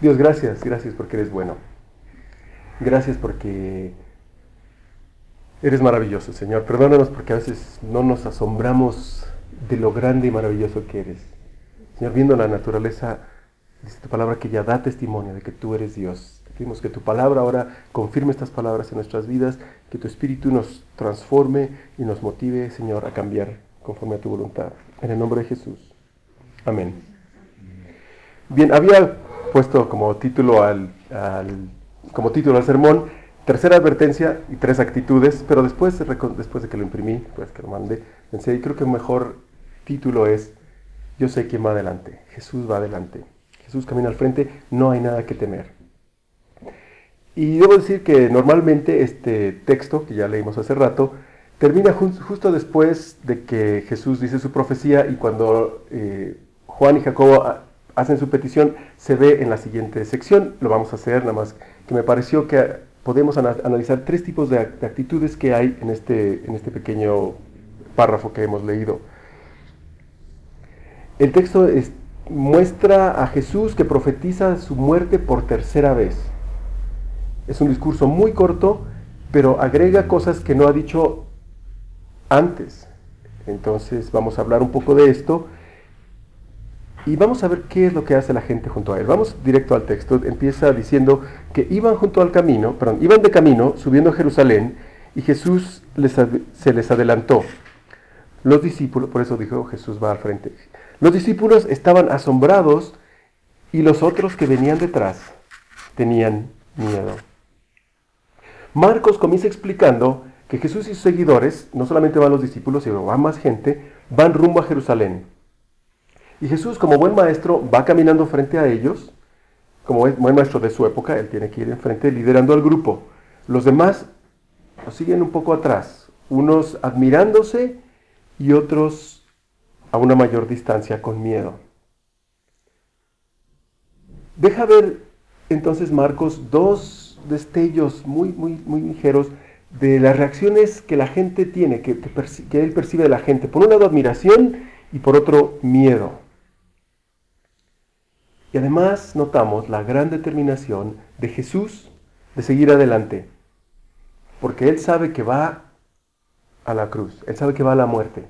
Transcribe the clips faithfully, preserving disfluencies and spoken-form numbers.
Dios, gracias, gracias porque eres bueno. Gracias porque eres maravilloso, Señor. Perdónanos porque a veces no nos asombramos de lo grande y maravilloso que eres. Señor, viendo la naturaleza, dice tu palabra que ya da testimonio de que tú eres Dios. Te pedimos que tu palabra ahora confirme estas palabras en nuestras vidas, que tu Espíritu nos transforme y nos motive, Señor, a cambiar conforme a tu voluntad. En el nombre de Jesús. Amén. Bien, había puesto como título al, al, como título al sermón, tercera advertencia y tres actitudes, pero después, después de que lo imprimí, pues que lo mandé, pensé, y creo que un mejor título es, yo sé quién va adelante, Jesús va adelante, Jesús camina al frente, no hay nada que temer. Y debo decir que normalmente este texto, que ya leímos hace rato, termina ju justo después de que Jesús dice su profecía y cuando eh, Juan y Jacobo hacen su petición, se ve en la siguiente sección. Lo vamos a hacer, nada más que me pareció que podemos ana analizar tres tipos de, de actitudes que hay en este, en este pequeño párrafo que hemos leído. El texto es, muestra a Jesús que profetiza su muerte por tercera vez. Es un discurso muy corto, pero agrega cosas que no ha dicho antes. Entonces vamos a hablar un poco de esto y vamos a ver qué es lo que hace la gente junto a él. Vamos directo al texto. Empieza diciendo que iban junto al camino, perdón, iban de camino subiendo a Jerusalén y Jesús les, se les adelantó. Los discípulos, por eso dijo Jesús va al frente. Los discípulos estaban asombrados y los otros que venían detrás tenían miedo. Marcos comienza explicando que Jesús y sus seguidores, no solamente van los discípulos, sino va más gente, van rumbo a Jerusalén. Y Jesús, como buen maestro, va caminando frente a ellos, como es buen maestro de su época, él tiene que ir enfrente liderando al grupo. Los demás lo siguen un poco atrás, unos admirándose y otros a una mayor distancia con miedo. Deja ver entonces Marcos dos destellos muy, muy, muy ligeros de las reacciones que la gente tiene, que, que, que él percibe de la gente. Por un lado admiración y por otro miedo. Y además notamos la gran determinación de Jesús de seguir adelante. Porque él sabe que va a la cruz, él sabe que va a la muerte.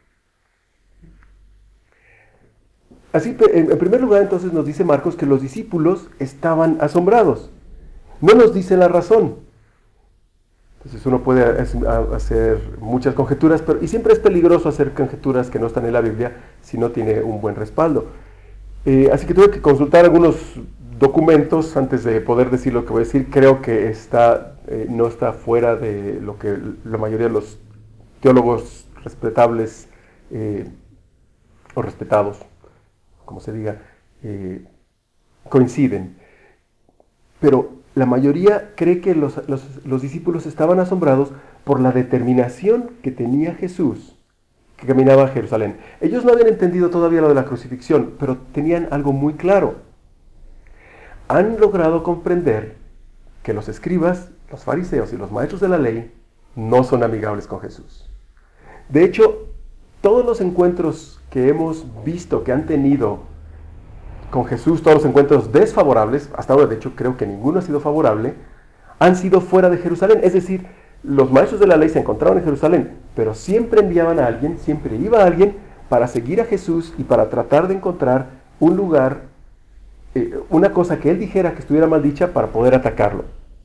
Así, en primer lugar entonces nos dice Marcos que los discípulos estaban asombrados. No nos dice la razón. Entonces uno puede hacer muchas conjeturas, pero, y siempre es peligroso hacer conjeturas que no están en la Biblia si no tiene un buen respaldo. Eh, así que tuve que consultar algunos documentos antes de poder decir lo que voy a decir. Creo que está, eh, no está fuera de lo que la mayoría de los teólogos respetables eh, o respetados, como se diga, eh, coinciden. Pero la mayoría cree que los, los, los discípulos estaban asombrados por la determinación que tenía Jesús, que caminaba a Jerusalén. Ellos no habían entendido todavía lo de la crucifixión, pero tenían algo muy claro. Han logrado comprender que los escribas, los fariseos y los maestros de la ley no son amigables con Jesús. De hecho, todos los encuentros que hemos visto que han tenido con Jesús, todos los encuentros desfavorables, hasta ahora de hecho creo que ninguno ha sido favorable, han sido fuera de Jerusalén. Es decir, los maestros de la ley se encontraban en Jerusalén, pero siempre enviaban a alguien, siempre iba a alguien para seguir a Jesús y para tratar de encontrar un lugar, eh, una cosa que él dijera que estuviera mal dicha para poder atacarlo.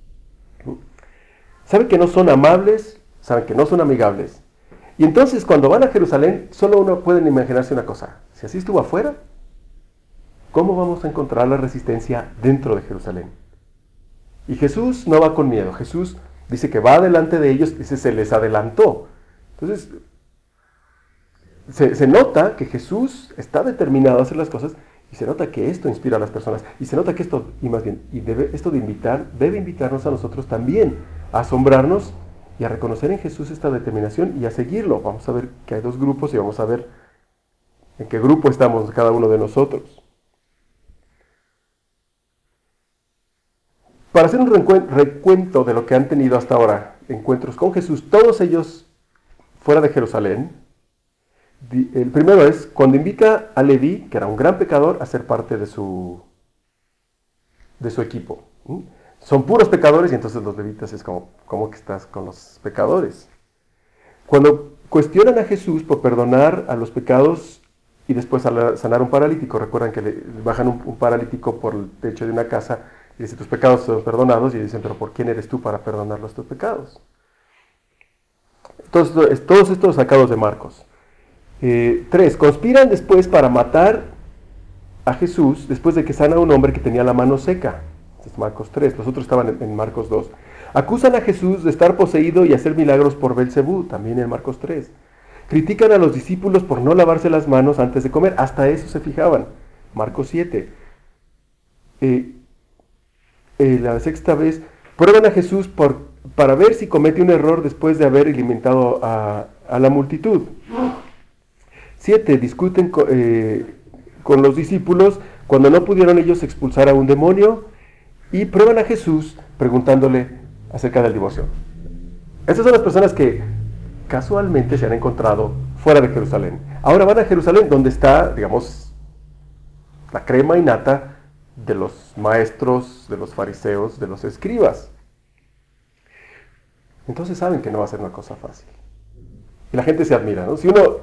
Saben que no son amables, saben que no son amigables. Y entonces cuando van a Jerusalén, solo uno puede imaginarse una cosa: si así estuvo afuera, ¿cómo vamos a encontrar la resistencia dentro de Jerusalén? Y Jesús no va con miedo. Jesús dice que va delante de ellos, dice se les adelantó. Entonces, se, se nota que Jesús está determinado a hacer las cosas y se nota que esto inspira a las personas. Y se nota que esto, y más bien, y debe, esto de invitar, debe invitarnos a nosotros también a asombrarnos y a reconocer en Jesús esta determinación y a seguirlo. Vamos a ver que hay dos grupos y vamos a ver en qué grupo estamos cada uno de nosotros. Para hacer un recuento de lo que han tenido hasta ahora, encuentros con Jesús, todos ellos fuera de Jerusalén. El primero es cuando invita a Leví, que era un gran pecador, a ser parte de su, de su equipo. ¿Mm? Son puros pecadores y entonces los levitas es como, ¿cómo que estás con los pecadores? Cuando cuestionan a Jesús por perdonar a los pecados y después sanar un paralítico, recuerdan que le bajan un, un paralítico por el techo de una casa y dice, tus pecados son perdonados, y dicen, pero ¿por quién eres tú para perdonar nuestros pecados? Todos, todos estos sacados de Marcos. Eh, tres, conspiran después para matar a Jesús después de que sana a un hombre que tenía la mano seca. Este es Marcos tres, los otros estaban en, en Marcos dos. Acusan a Jesús de estar poseído y hacer milagros por Belcebú, también en Marcos tres. Critican a los discípulos por no lavarse las manos antes de comer, hasta eso se fijaban. Marcos siete. Eh, eh, la sexta vez, prueban a Jesús por, para ver si comete un error después de haber alimentado a, a la multitud. siete. Discuten con, eh, con los discípulos cuando no pudieron ellos expulsar a un demonio, y prueban a Jesús preguntándole acerca del divorcio. Estas son las personas que casualmente se han encontrado fuera de Jerusalén. Ahora van a Jerusalén, donde está, digamos, la crema y nata de los maestros, de los fariseos, de los escribas. Entonces saben que no va a ser una cosa fácil. Y la gente se admira, ¿no? Si uno,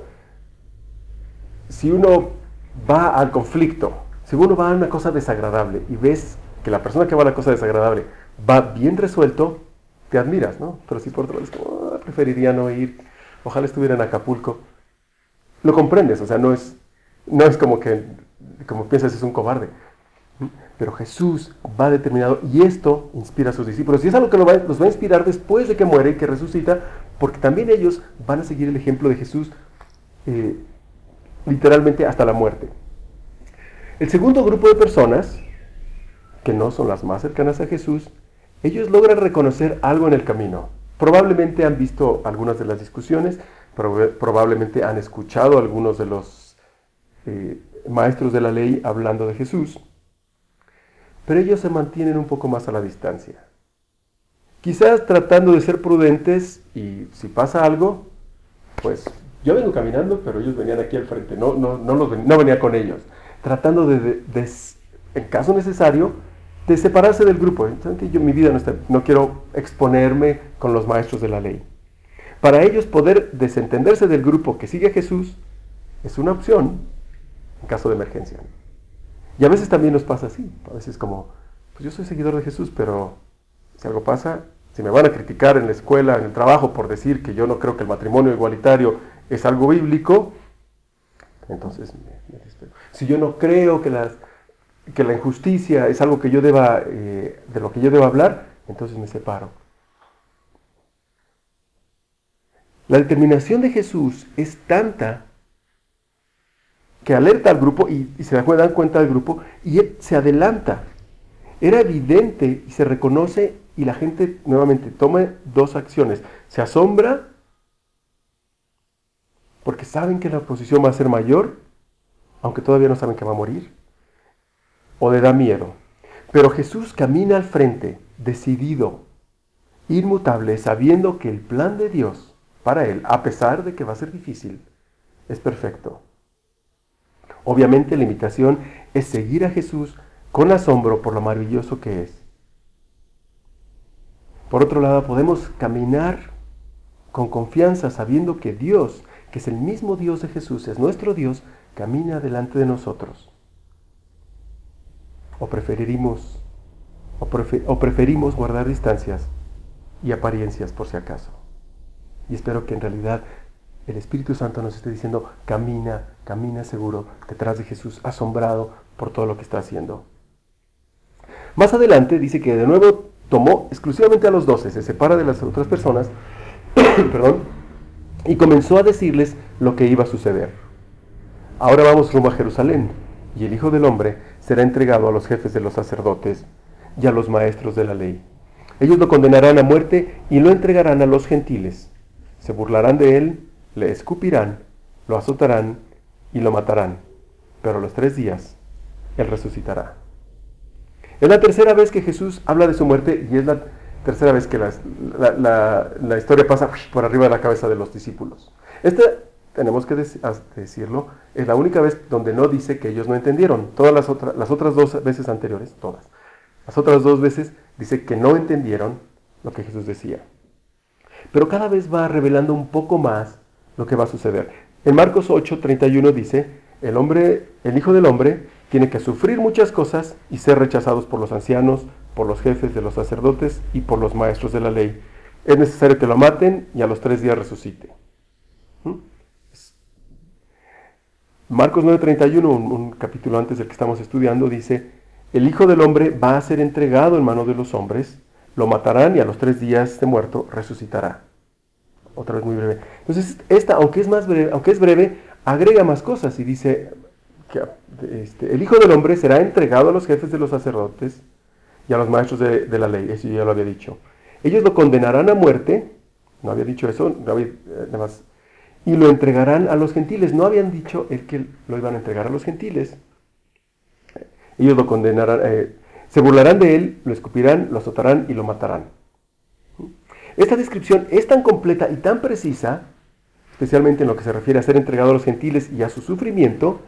si uno va al conflicto, si uno va a una cosa desagradable y ves que la persona que va a la cosa desagradable va bien resuelto, te admiras, ¿no? Pero si por otro lado es como, oh, preferiría no ir, ojalá estuviera en Acapulco. Lo comprendes, o sea, no es, no es como que, como piensas, es un cobarde. Pero Jesús va determinado, y esto inspira a sus discípulos. Y es algo que los va, los va a inspirar después de que muere y que resucita, porque también ellos van a seguir el ejemplo de Jesús eh, literalmente hasta la muerte. El segundo grupo de personas, que no son las más cercanas a Jesús, ellos logran reconocer algo en el camino. Probablemente han visto algunas de las discusiones, prob- probablemente han escuchado a algunos de los eh, maestros de la ley hablando de Jesús, pero ellos se mantienen un poco más a la distancia. Quizás tratando de ser prudentes, y si pasa algo, pues yo vengo caminando, pero ellos venían aquí al frente, no, no, no, los ven, no venía con ellos, tratando de, de, de, en caso necesario, de separarse del grupo. Entonces, yo mi vida no, está, no quiero exponerme con los maestros de la ley. Para ellos poder desentenderse del grupo que sigue a Jesús es una opción en caso de emergencia. Y a veces también nos pasa así, a veces como, pues yo soy seguidor de Jesús, pero si algo pasa, si me van a criticar en la escuela, en el trabajo, por decir que yo no creo que el matrimonio igualitario es algo bíblico, entonces me, me despego. Si yo no creo que las que la injusticia es algo que yo deba, eh, de lo que yo deba hablar, entonces me separo. La determinación de Jesús es tanta que alerta al grupo y, y se dan cuenta del grupo, y él se adelanta. Era evidente y se reconoce, y la gente nuevamente toma dos acciones. Se asombra porque saben que la oposición va a ser mayor, aunque todavía no saben que va a morir, o le da miedo. Pero Jesús camina al frente, decidido, inmutable, sabiendo que el plan de Dios para él, a pesar de que va a ser difícil, es perfecto. Obviamente la invitación es seguir a Jesús con asombro por lo maravilloso que es. Por otro lado, podemos caminar con confianza sabiendo que Dios, que es el mismo Dios de Jesús, es nuestro Dios, camina delante de nosotros. O preferimos, o, prefer, o preferimos guardar distancias y apariencias por si acaso. Y espero que en realidad el Espíritu Santo nos esté diciendo, camina, camina seguro detrás de Jesús, asombrado por todo lo que está haciendo. Más adelante dice que de nuevo tomó exclusivamente a los doce, se separa de las otras personas, perdón, y comenzó a decirles lo que iba a suceder. Ahora vamos rumbo a Jerusalén, y el Hijo del Hombre será entregado a los jefes de los sacerdotes y a los maestros de la ley. Ellos lo condenarán a muerte y lo entregarán a los gentiles. Se burlarán de él, le escupirán, lo azotarán y lo matarán. Pero a los tres días él resucitará. Es la tercera vez que Jesús habla de su muerte, y es la tercera vez que la, la, la, la historia pasa por arriba de la cabeza de los discípulos. Esta, tenemos que decirlo, es la única vez donde no dice que ellos no entendieron. Todas las, otra, las otras dos veces anteriores, todas, Las otras dos veces dice que no entendieron lo que Jesús decía. Pero cada vez va revelando un poco más lo que va a suceder. En Marcos ocho, treinta y uno dice, el hombre, el Hijo del Hombre tiene que sufrir muchas cosas y ser rechazados por los ancianos, por los jefes de los sacerdotes y por los maestros de la ley. Es necesario que lo maten y a los tres días resucite. ¿Mm? Marcos nueve, treinta y uno, un, un capítulo antes del que estamos estudiando, dice, el Hijo del Hombre va a ser entregado en manos de los hombres, lo matarán y a los tres días de muerto resucitará. Otra vez muy breve. Entonces, esta, aunque es, más breve, aunque es breve, agrega más cosas y dice que este, el Hijo del Hombre será entregado a los jefes de los sacerdotes y a los maestros de, de la ley. Eso ya lo había dicho. Ellos lo condenarán a muerte, no había dicho eso, no había, nada más, y lo entregarán a los gentiles. No habían dicho el que lo iban a entregar a los gentiles. Ellos lo condenarán, eh, se burlarán de él, lo escupirán, lo azotarán y lo matarán. Esta descripción es tan completa y tan precisa, especialmente en lo que se refiere a ser entregado a los gentiles y a su sufrimiento,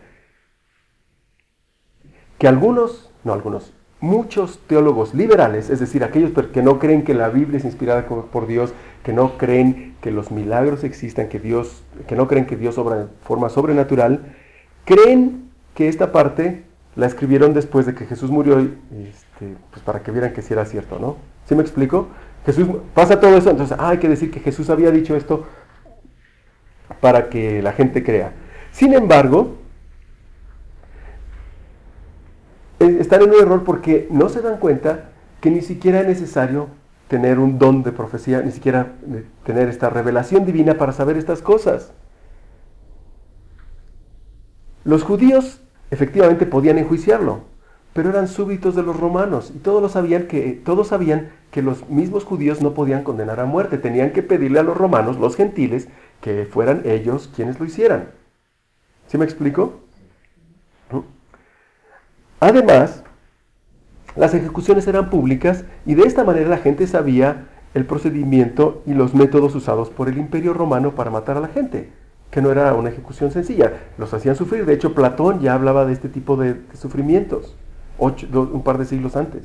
que algunos, no algunos, muchos teólogos liberales, es decir, aquellos que no creen que la Biblia es inspirada por Dios, que no creen que los milagros existan, que Dios, que no creen que Dios obra de forma sobrenatural, creen que esta parte la escribieron después de que Jesús murió, este, pues para que vieran que sí era cierto, ¿no? ¿Sí me explico? Jesús, pasa todo eso, entonces ah, hay que decir que Jesús había dicho esto para que la gente crea. Sin embargo, están en un error porque no se dan cuenta que ni siquiera es necesario tener un don de profecía, ni siquiera tener esta revelación divina para saber estas cosas. Los judíos efectivamente podían enjuiciarlo, pero eran súbditos de los romanos y todos lo sabían que, todos sabían que los mismos judíos no podían condenar a muerte, tenían que pedirle a los romanos, los gentiles, que fueran ellos quienes lo hicieran. ¿Sí me explico? Además, las ejecuciones eran públicas y de esta manera la gente sabía el procedimiento y los métodos usados por el Imperio Romano para matar a la gente, que no era una ejecución sencilla, los hacían sufrir. De hecho, Platón ya hablaba de este tipo de, de sufrimientos, ocho, dos, un par de siglos antes.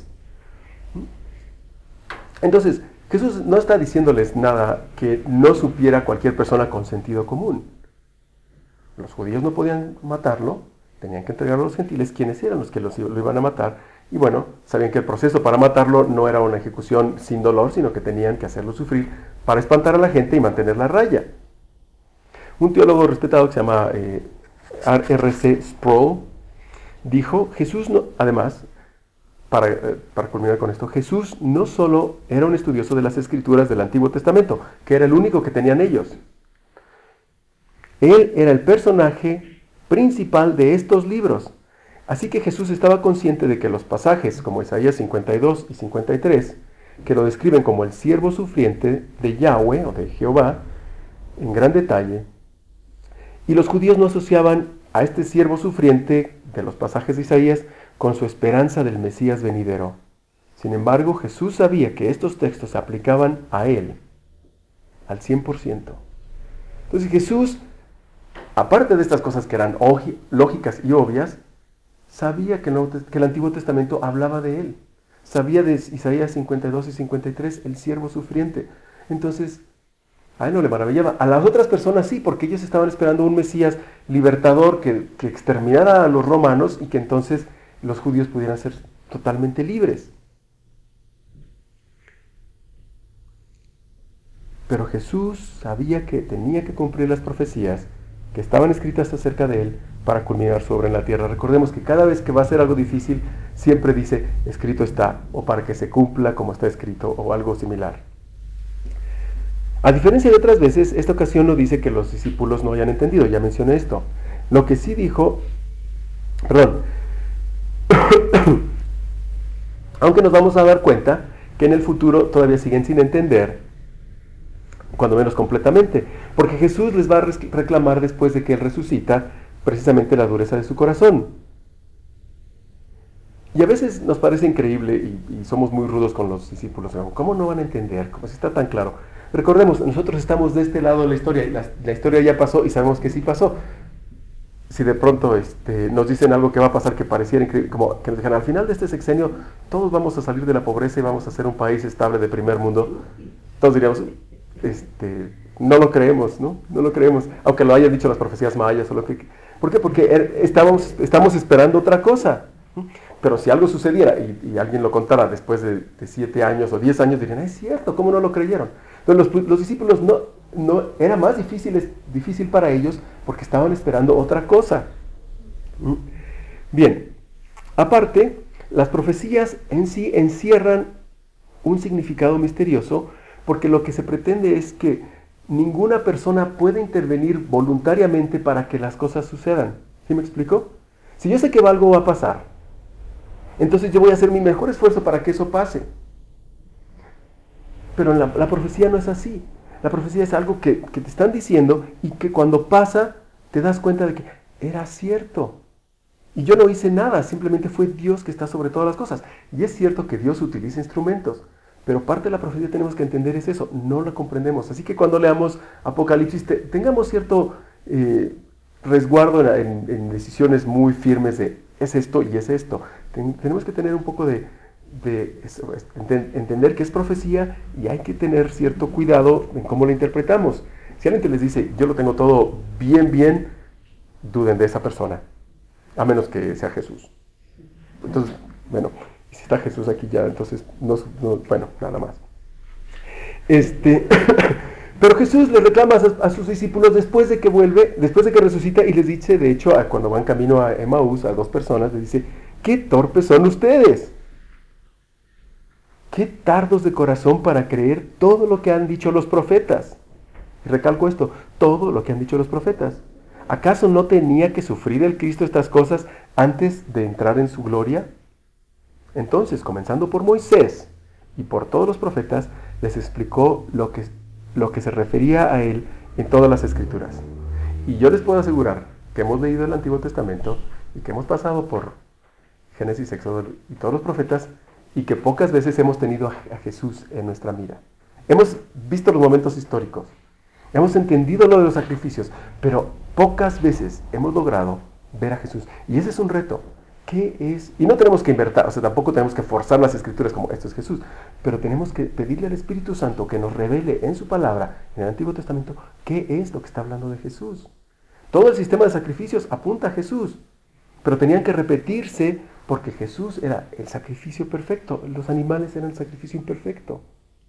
Entonces, Jesús no está diciéndoles nada que no supiera cualquier persona con sentido común. Los judíos no podían matarlo, tenían que entregarlo a los gentiles, quienes eran los que los, lo iban a matar. Y bueno, sabían que el proceso para matarlo no era una ejecución sin dolor, sino que tenían que hacerlo sufrir para espantar a la gente y mantener la raya. Un teólogo respetado que se llama eh, R C Sproul dijo, Jesús no, además, para, eh, para culminar con esto, Jesús no solo era un estudioso de las escrituras del Antiguo Testamento, que era el único que tenían ellos. Él era el personaje principal de estos libros. Así que Jesús estaba consciente de que los pasajes como Isaías cincuenta y dos y cincuenta y tres, que lo describen como el siervo sufriente de Yahweh o de Jehová, en gran detalle, y los judíos no asociaban a este siervo sufriente de los pasajes de Isaías con su esperanza del Mesías venidero. Sin embargo, Jesús sabía que estos textos se aplicaban a él al cien por ciento. Entonces Jesús, aparte de estas cosas que eran lógicas y obvias, sabía que el, que el Antiguo Testamento hablaba de él. Sabía de Isaías cincuenta y dos y cincuenta y tres, el siervo sufriente. Entonces, a él no le maravillaba. A las otras personas sí, porque ellos estaban esperando un Mesías libertador que, que exterminara a los romanos y que entonces los judíos pudieran ser totalmente libres. Pero Jesús sabía que tenía que cumplir las profecías que estaban escritas acerca de él para culminar su obra en la tierra. Recordemos que cada vez que va a ser algo difícil, siempre dice, escrito está, o para que se cumpla como está escrito, o algo similar. A diferencia de otras veces, esta ocasión no dice que los discípulos no hayan entendido, ya mencioné esto. Lo que sí dijo, perdón, aunque nos vamos a dar cuenta que en el futuro todavía siguen sin entender, cuando menos completamente, porque Jesús les va a reclamar después de que Él resucita precisamente la dureza de su corazón. Y a veces nos parece increíble y, y somos muy rudos con los discípulos. ¿Cómo no van a entender? ¿Cómo si está tan claro? Recordemos, nosotros estamos de este lado de la historia y la, la historia ya pasó y sabemos que sí pasó. si de pronto este, nos dicen algo que va a pasar que pareciera increíble, como que nos digan, al final de este sexenio todos vamos a salir de la pobreza y vamos a ser un país estable de primer mundo, todos diríamos, este, no lo creemos, ¿no? No lo creemos, aunque lo hayan dicho las profecías mayas o lo que... ¿Por qué? Porque estábamos, estamos esperando otra cosa. Pero si algo sucediera y, y alguien lo contara después de, de siete años o diez años, dirían, es cierto, ¿cómo no lo creyeron? Entonces los, los discípulos no, no, era más difícil, difícil para ellos porque estaban esperando otra cosa. Bien, aparte, las profecías en sí encierran un significado misterioso porque lo que se pretende es que ninguna persona puede intervenir voluntariamente para que las cosas sucedan. ¿Sí me explico? Si yo sé que algo va a pasar, entonces yo voy a hacer mi mejor esfuerzo para que eso pase. Pero la, la profecía no es así. La profecía es algo que, que te están diciendo y que cuando pasa te das cuenta de que era cierto. Y yo no hice nada, simplemente fue Dios que está sobre todas las cosas. Y es cierto que Dios utiliza instrumentos, pero parte de la profecía tenemos que entender es eso, no la comprendemos. Así que cuando leamos Apocalipsis te, tengamos cierto eh, resguardo en, en, en decisiones muy firmes de es esto y es esto. Ten, tenemos que tener un poco de, de eso, ent, entender que es profecía y hay que tener cierto cuidado en cómo la interpretamos. Si alguien te les dice, yo lo tengo todo bien, bien, duden de esa persona, a menos que sea Jesús. Entonces, bueno, si está Jesús aquí ya, entonces, no, no, bueno, nada más. Este... Pero Jesús le reclama a, a sus discípulos después de que vuelve, después de que resucita, y les dice, de hecho, a, cuando van camino a Emaús, a dos personas, les dice, ¡qué torpes son ustedes! ¡Qué tardos de corazón para creer todo lo que han dicho los profetas! Y recalco esto, todo lo que han dicho los profetas. ¿Acaso no tenía que sufrir el Cristo estas cosas antes de entrar en su gloria? Entonces, comenzando por Moisés y por todos los profetas, les explicó lo que lo que se refería a él en todas las escrituras. Y yo les puedo asegurar que hemos leído el Antiguo Testamento y que hemos pasado por Génesis, Éxodo y todos los profetas y que pocas veces hemos tenido a Jesús en nuestra mira. Hemos visto los momentos históricos, hemos entendido lo de los sacrificios, pero pocas veces hemos logrado ver a Jesús. Y ese es un reto. ¿Qué es? Y no tenemos que invertir, o sea, tampoco tenemos que forzar las escrituras como esto es Jesús, pero tenemos que pedirle al Espíritu Santo que nos revele en su palabra, en el Antiguo Testamento, qué es lo que está hablando de Jesús. Todo el sistema de sacrificios apunta a Jesús, pero tenían que repetirse porque Jesús era el sacrificio perfecto, los animales eran el sacrificio imperfecto.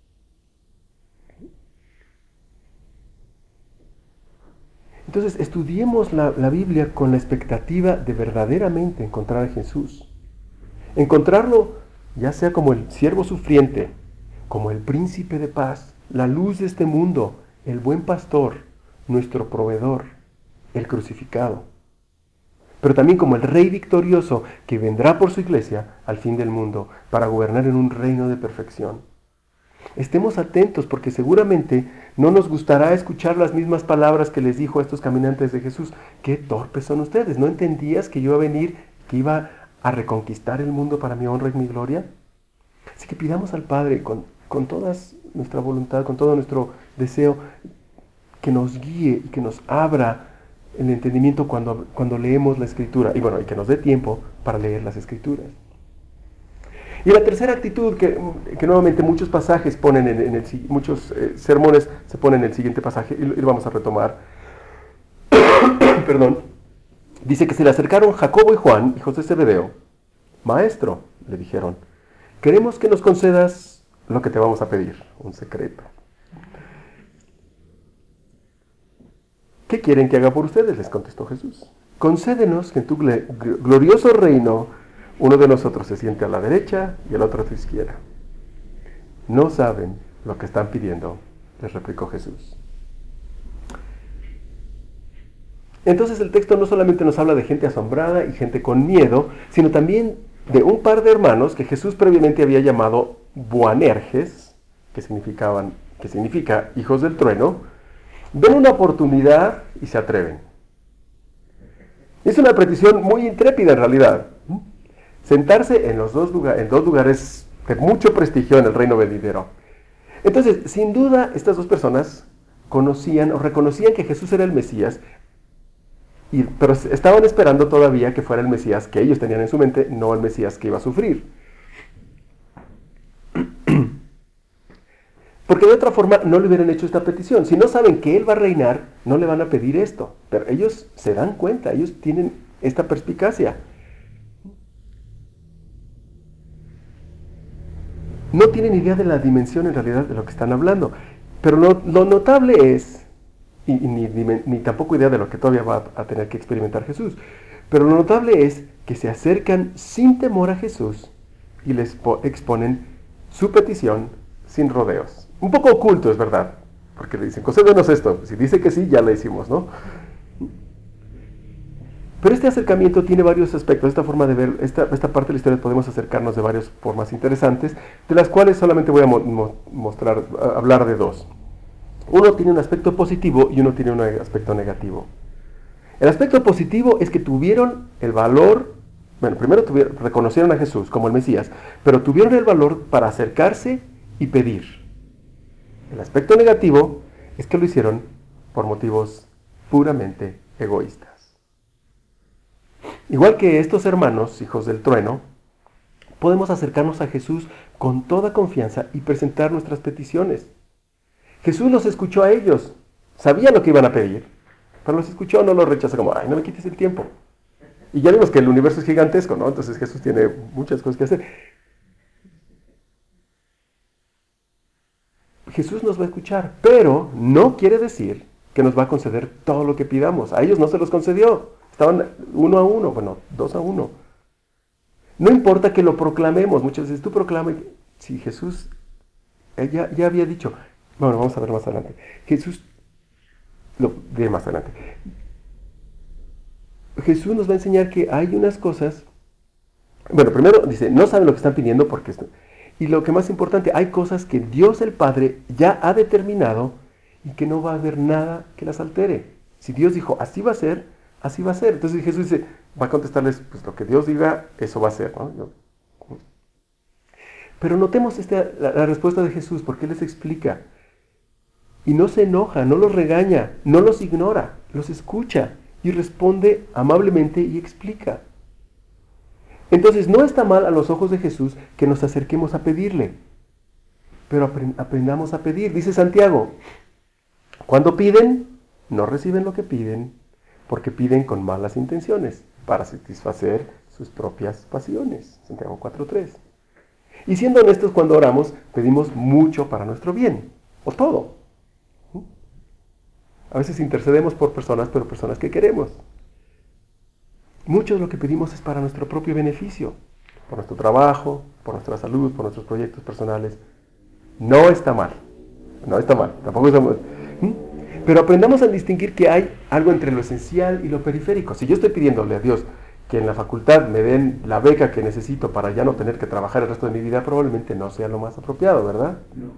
Entonces, estudiemos la, la Biblia con la expectativa de verdaderamente encontrar a Jesús. Encontrarlo ya sea como el siervo sufriente, como el príncipe de paz, la luz de este mundo, el buen pastor, nuestro proveedor, el crucificado. Pero también como el rey victorioso que vendrá por su iglesia al fin del mundo para gobernar en un reino de perfección. Estemos atentos porque seguramente no nos gustará escuchar las mismas palabras que les dijo a estos caminantes de Jesús. ¡Qué torpes son ustedes! ¿No entendías que yo iba a venir, que iba a reconquistar el mundo para mi honra y mi gloria? Así que pidamos al Padre con, con toda nuestra voluntad, con todo nuestro deseo, que nos guíe y que nos abra el entendimiento cuando, cuando leemos la Escritura. Y bueno, y que nos dé tiempo para leer las Escrituras. Y la tercera actitud que, que nuevamente muchos pasajes ponen en, en el, muchos eh, sermones se ponen en el siguiente pasaje, y lo, y lo vamos a retomar. Perdón. Dice que se le acercaron Jacobo y Juan, hijos de Zebedeo. Maestro, le dijeron, queremos que nos concedas lo que te vamos a pedir, un secreto. ¿Qué quieren que haga por ustedes?, les contestó Jesús. Concédenos que en tu glorioso reino uno de nosotros se siente a la derecha y el otro a tu izquierda. No saben lo que están pidiendo, les replicó Jesús. Entonces el texto no solamente nos habla de gente asombrada y gente con miedo, sino también de un par de hermanos que Jesús previamente había llamado Boanerges, que significaban, que significa hijos del trueno, ven una oportunidad y se atreven. Es una petición muy intrépida en realidad. Sentarse en, los dos lugar, en dos lugares de mucho prestigio en el reino venidero. Entonces, sin duda, estas dos personas conocían o reconocían que Jesús era el Mesías Y, pero estaban esperando todavía que fuera el Mesías que ellos tenían en su mente, no el Mesías que iba a sufrir. Porque de otra forma no le hubieran hecho esta petición. Si no saben que Él va a reinar, no le van a pedir esto. Pero ellos se dan cuenta, ellos tienen esta perspicacia. No tienen idea de la dimensión en realidad de lo que están hablando. Pero lo, lo notable es, y, y ni, ni, ni tampoco idea de lo que todavía va a, a tener que experimentar Jesús, pero lo notable es que se acercan sin temor a Jesús y les exponen su petición sin rodeos. Un poco oculto, es verdad, porque le dicen, concédenos esto. Si dice que sí, ya le hicimos, ¿no? Pero este acercamiento tiene varios aspectos. Esta forma de ver, esta, esta parte de la historia podemos acercarnos de varias formas interesantes, de las cuales solamente voy a mo mo mostrar, a hablar de dos. Uno tiene un aspecto positivo y uno tiene un aspecto negativo. El aspecto positivo es que tuvieron el valor, bueno, primero tuvieron, reconocieron a Jesús como el Mesías, pero tuvieron el valor para acercarse y pedir. El aspecto negativo es que lo hicieron por motivos puramente egoístas. Igual que estos hermanos, hijos del trueno, podemos acercarnos a Jesús con toda confianza y presentar nuestras peticiones. Jesús los escuchó a ellos, sabía lo que iban a pedir, pero los escuchó, no los rechazó como, ay, no me quites el tiempo. Y ya vimos que el universo es gigantesco, ¿no? Entonces Jesús tiene muchas cosas que hacer. Jesús nos va a escuchar, pero no quiere decir que nos va a conceder todo lo que pidamos. A ellos no se los concedió. Estaban uno a uno, bueno, dos a uno. No importa que lo proclamemos. Muchas veces tú proclamas, si Jesús ya, ya había dicho, bueno, vamos a ver más adelante. Jesús, lo diré más adelante. Jesús nos va a enseñar que hay unas cosas, bueno, primero dice, no saben lo que están pidiendo porque esto, y lo que más importante, hay cosas que Dios el Padre ya ha determinado y que no va a haber nada que las altere. Si Dios dijo, así va a ser, así va a ser. Entonces Jesús dice, va a contestarles, pues lo que Dios diga, eso va a ser, ¿no? Yo, pero notemos este, la, la respuesta de Jesús, porque Él les explica. Y no se enoja, no los regaña, no los ignora, los escucha y responde amablemente y explica. Entonces no está mal a los ojos de Jesús que nos acerquemos a pedirle, pero aprendamos a pedir. Dice Santiago, cuando piden, no reciben lo que piden, porque piden con malas intenciones, para satisfacer sus propias pasiones. Santiago cuatro tres. Y siendo honestos, cuando oramos, pedimos mucho para nuestro bien, o todo. A veces intercedemos por personas, pero personas que queremos. Mucho de lo que pedimos es para nuestro propio beneficio, por nuestro trabajo, por nuestra salud, por nuestros proyectos personales. No está mal, no está mal, tampoco está mal. Pero aprendamos a distinguir que hay algo entre lo esencial y lo periférico. Si yo estoy pidiéndole a Dios que en la facultad me den la beca que necesito para ya no tener que trabajar el resto de mi vida, probablemente no sea lo más apropiado, ¿verdad? No.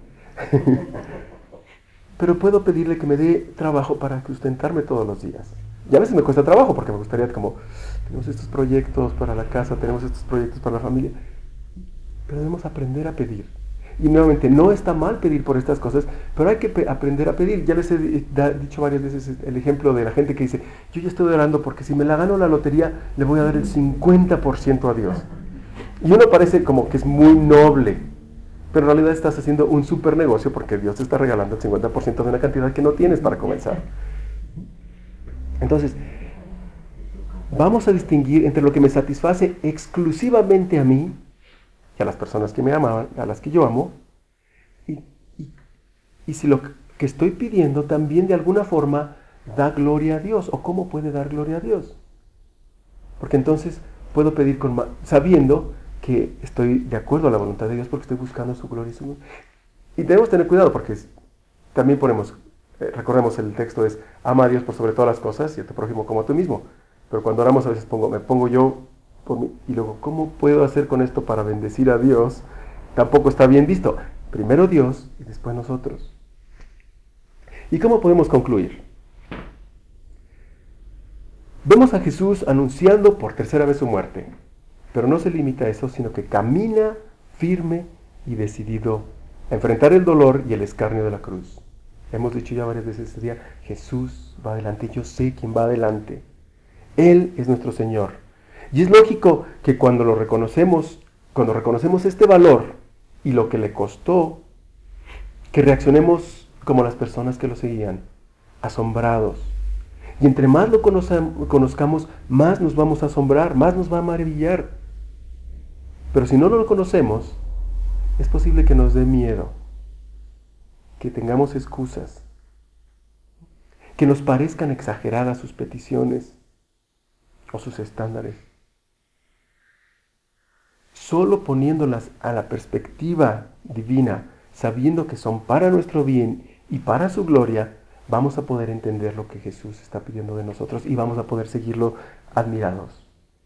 Pero puedo pedirle que me dé trabajo para sustentarme todos los días. Y a veces me cuesta trabajo porque me gustaría como, tenemos estos proyectos para la casa, tenemos estos proyectos para la familia. Pero debemos aprender a pedir. Y nuevamente, no está mal pedir por estas cosas, pero hay que aprender a pedir. Ya les he dicho varias veces el ejemplo de la gente que dice, yo ya estoy orando porque si me la gano la lotería, le voy a dar el cincuenta por ciento a Dios. Y uno parece como que es muy noble, pero en realidad estás haciendo un super negocio porque Dios te está regalando el cincuenta por ciento de una cantidad que no tienes para comenzar. Entonces, vamos a distinguir entre lo que me satisface exclusivamente a mí y a las personas que me amaban, a las que yo amo, y, y, y si lo que estoy pidiendo también de alguna forma da gloria a Dios, o cómo puede dar gloria a Dios. Porque entonces puedo pedir con, sabiendo que estoy de acuerdo a la voluntad de Dios porque estoy buscando su gloria y su gloria. Y debemos tener cuidado porque también ponemos, eh, recordemos el texto es, ama a Dios por sobre todas las cosas y a tu prójimo como a tú mismo. Pero cuando oramos a veces pongo, me pongo yo por mí, y luego, ¿cómo puedo hacer con esto para bendecir a Dios? Tampoco está bien visto. Primero Dios y después nosotros. ¿Y cómo podemos concluir? Vemos a Jesús anunciando por tercera vez su muerte, pero no se limita a eso, sino que camina firme y decidido a enfrentar el dolor y el escarnio de la cruz. Hemos dicho ya varias veces este día, Jesús va adelante, yo sé quién va adelante. Él es nuestro Señor. Y es lógico que cuando lo reconocemos, cuando reconocemos este valor y lo que le costó, que reaccionemos como las personas que lo seguían, asombrados. Y entre más lo conozcamos, más nos vamos a asombrar, más nos va a maravillar. Pero si no lo conocemos, es posible que nos dé miedo, que tengamos excusas, que nos parezcan exageradas sus peticiones o sus estándares. Solo poniéndolas a la perspectiva divina, sabiendo que son para nuestro bien y para su gloria, vamos a poder entender lo que Jesús está pidiendo de nosotros y vamos a poder seguirlo admirados.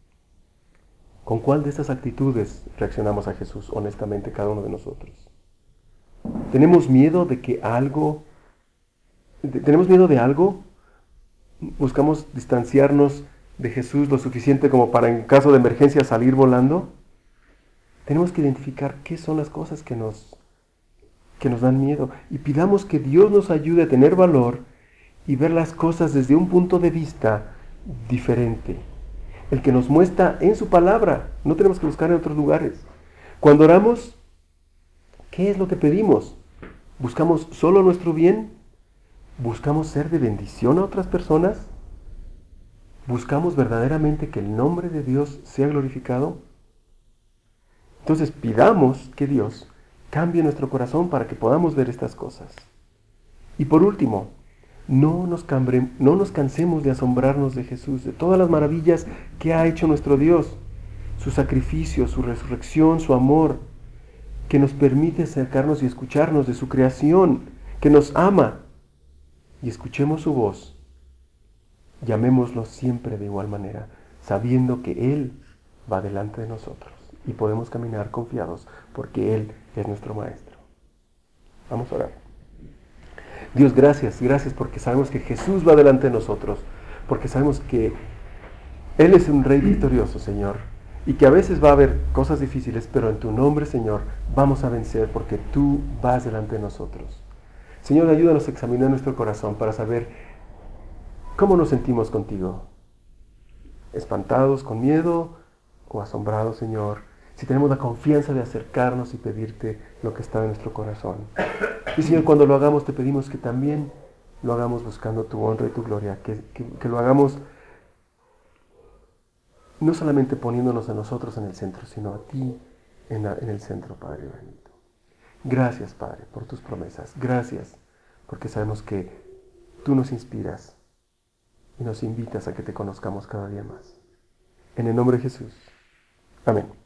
¿Con cuál de estas actitudes reaccionamos a Jesús honestamente cada uno de nosotros? ¿Tenemos miedo de que algo, de, tenemos miedo de algo? ¿Buscamos distanciarnos de Jesús lo suficiente como para en caso de emergencia salir volando? Tenemos que identificar qué son las cosas que nos, que nos dan miedo y pidamos que Dios nos ayude a tener valor y ver las cosas desde un punto de vista diferente. El que nos muestra en su palabra, no tenemos que buscar en otros lugares. Cuando oramos, ¿qué es lo que pedimos? ¿Buscamos solo nuestro bien? ¿Buscamos ser de bendición a otras personas? ¿Buscamos verdaderamente que el nombre de Dios sea glorificado? Entonces pidamos que Dios cambie nuestro corazón para que podamos ver estas cosas. Y por último, no nos, cambre, no nos cansemos de asombrarnos de Jesús, de todas las maravillas que ha hecho nuestro Dios, su sacrificio, su resurrección, su amor, que nos permite acercarnos y escucharnos de su creación, que nos ama, y escuchemos su voz. Llamémoslo siempre de igual manera, sabiendo que Él va delante de nosotros y podemos caminar confiados porque Él es nuestro Maestro. Vamos a orar. Dios, gracias, gracias porque sabemos que Jesús va delante de nosotros, porque sabemos que Él es un Rey victorioso, Señor, y que a veces va a haber cosas difíciles, pero en tu nombre, Señor, vamos a vencer porque tú vas delante de nosotros. Señor, ayúdanos a examinar nuestro corazón para saber cómo nos sentimos contigo. ¿Espantados, con miedo o asombrados, Señor? Si tenemos la confianza de acercarnos y pedirte lo que está en nuestro corazón. Y Señor, cuando lo hagamos te pedimos que también lo hagamos buscando tu honra y tu gloria, que, que, que lo hagamos no solamente poniéndonos a nosotros en el centro, sino a ti en, la, en el centro, Padre bendito. Gracias, Padre, por tus promesas. Gracias, porque sabemos que tú nos inspiras y nos invitas a que te conozcamos cada día más. En el nombre de Jesús. Amén.